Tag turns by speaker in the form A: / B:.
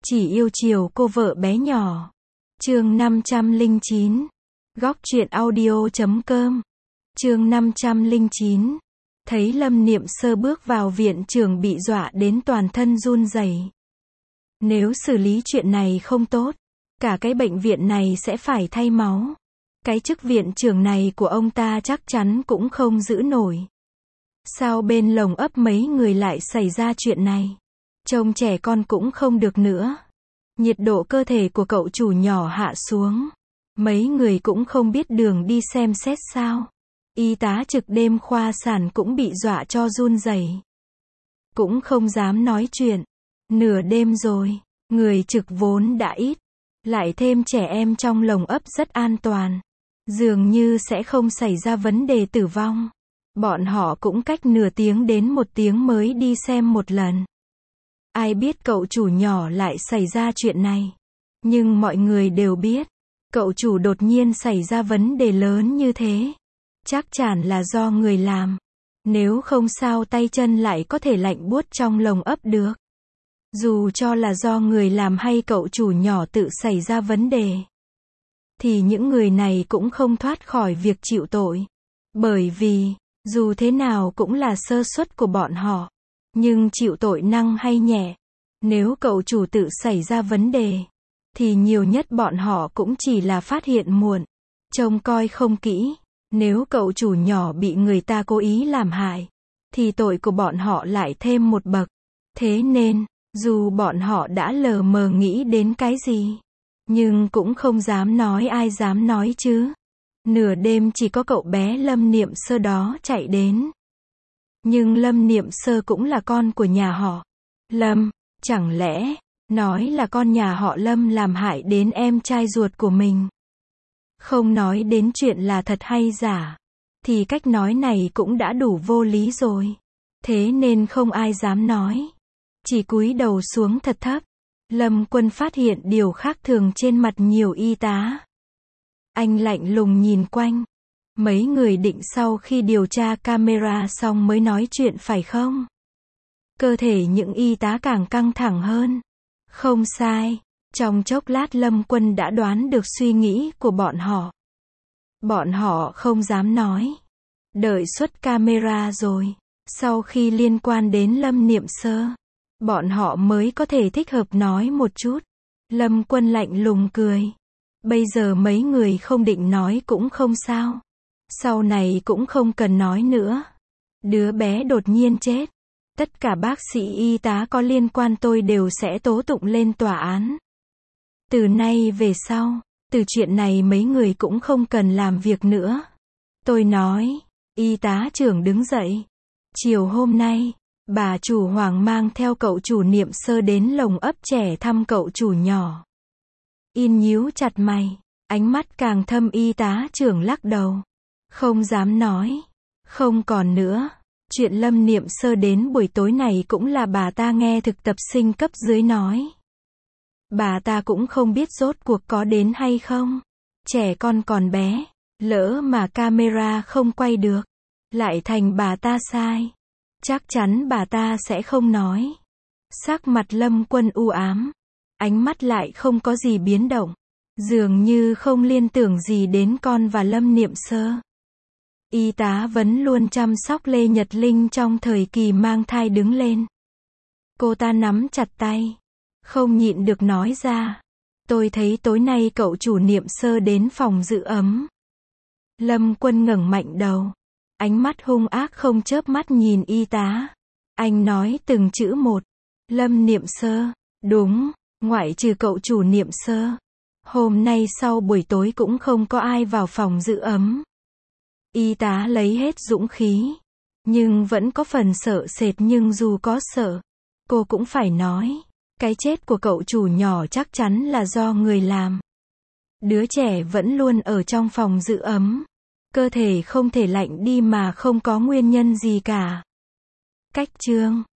A: Chỉ yêu chiều cô vợ bé nhỏ. Chương 509. Góc truyện audio.com. Chương 509. Thấy Lâm Niệm Sơ bước vào viện trưởng bị dọa đến toàn thân run rẩy. Nếu xử lý chuyện này không tốt, cả cái bệnh viện này sẽ phải thay máu. Cái chức viện trưởng này của ông ta chắc chắn cũng không giữ nổi. Sao bên lồng ấp mấy người lại xảy ra chuyện này? Trông trẻ con cũng không được nữa. Nhiệt độ cơ thể của cậu chủ nhỏ hạ xuống. Mấy người cũng không biết đường đi xem xét sao. Y tá trực đêm khoa sản cũng bị dọa cho run rẩy. Cũng không dám nói chuyện. Nửa đêm rồi, người trực vốn đã ít. Lại thêm trẻ em trong lồng ấp rất an toàn. Dường như sẽ không xảy ra vấn đề tử vong. Bọn họ cũng cách nửa tiếng đến 1 tiếng mới đi xem một lần. Ai biết cậu chủ nhỏ lại xảy ra chuyện này. Nhưng mọi người đều biết, cậu chủ đột nhiên xảy ra vấn đề lớn như thế. Chắc chắn là do người làm. Nếu không sao tay chân lại có thể lạnh buốt trong lồng ấp được. Dù cho là do người làm hay cậu chủ nhỏ tự xảy ra vấn đề, thì những người này cũng không thoát khỏi việc chịu tội. Bởi vì, dù thế nào cũng là sơ suất của bọn họ. Nhưng chịu tội nặng hay nhẹ, nếu cậu chủ tự xảy ra vấn đề, thì nhiều nhất bọn họ cũng chỉ là phát hiện muộn, trông coi không kỹ. Nếu cậu chủ nhỏ bị người ta cố ý làm hại, thì tội của bọn họ lại thêm một bậc. Thế nên, dù bọn họ đã lờ mờ nghĩ đến cái gì, nhưng cũng không dám nói, ai dám nói chứ. Nửa đêm chỉ có cậu bé Lâm Niệm Sơ đó chạy đến. Nhưng Lâm Niệm Sơ cũng là con của nhà họ Lâm, chẳng lẽ nói là con nhà họ Lâm làm hại đến em trai ruột của mình? Không nói đến chuyện là thật hay giả, thì cách nói này cũng đã đủ vô lý rồi. Thế nên không ai dám nói, chỉ cúi đầu xuống thật thấp. Lâm Quân phát hiện điều khác thường trên mặt nhiều y tá. Anh lạnh lùng nhìn quanh. Mấy người định sau khi điều tra camera xong mới nói chuyện phải không? Cơ thể những y tá càng căng thẳng hơn. Không sai, trong chốc lát Lâm Quân đã đoán được suy nghĩ của bọn họ. Bọn họ không dám nói. Đợi xuất camera rồi, sau khi liên quan đến Lâm Niệm Sơ, bọn họ mới có thể thích hợp nói một chút. Lâm Quân lạnh lùng cười. Bây giờ mấy người không định nói cũng không sao. Sau này cũng không cần nói nữa. Đứa bé đột nhiên chết. Tất cả bác sĩ y tá có liên quan tôi đều sẽ tố tụng lên tòa án. Từ nay về sau, từ chuyện này mấy người cũng không cần làm việc nữa. Tôi nói. Y tá trưởng đứng dậy. Chiều hôm nay, bà chủ Hoàng mang theo cậu chủ Niệm Sơ đến lồng ấp trẻ thăm cậu chủ nhỏ. In nhíu chặt mày, ánh mắt càng thâm. Y tá trưởng lắc đầu. Không dám nói. Không còn nữa. Chuyện Lâm Niệm Sơ đến buổi tối này cũng là bà ta nghe thực tập sinh cấp dưới nói. Bà ta cũng không biết rốt cuộc có đến hay không. Trẻ con còn bé, lỡ mà camera không quay được, lại thành bà ta sai. Chắc chắn bà ta sẽ không nói. Sắc mặt Lâm Quân u ám. Ánh mắt lại không có gì biến động. Dường như không liên tưởng gì đến con và Lâm Niệm Sơ. Y tá vẫn luôn chăm sóc Lê Nhật Linh trong thời kỳ mang thai đứng lên. Cô ta nắm chặt tay. Không nhịn được nói ra. Tôi thấy tối nay cậu chủ Niệm Sơ đến phòng giữ ấm. Lâm Quân ngẩng mạnh đầu. Ánh mắt hung ác không chớp mắt nhìn y tá. Anh nói từng chữ một. Lâm Niệm Sơ. Đúng, ngoại trừ cậu chủ Niệm Sơ. Hôm nay sau buổi tối cũng không có ai vào phòng giữ ấm. Y tá lấy hết dũng khí. Nhưng vẫn có phần sợ sệt, nhưng dù có sợ, cô cũng phải nói. Cái chết của cậu chủ nhỏ chắc chắn là do người làm. Đứa trẻ vẫn luôn ở trong phòng giữ ấm. Cơ thể không thể lạnh đi mà không có nguyên nhân gì cả. Cách chương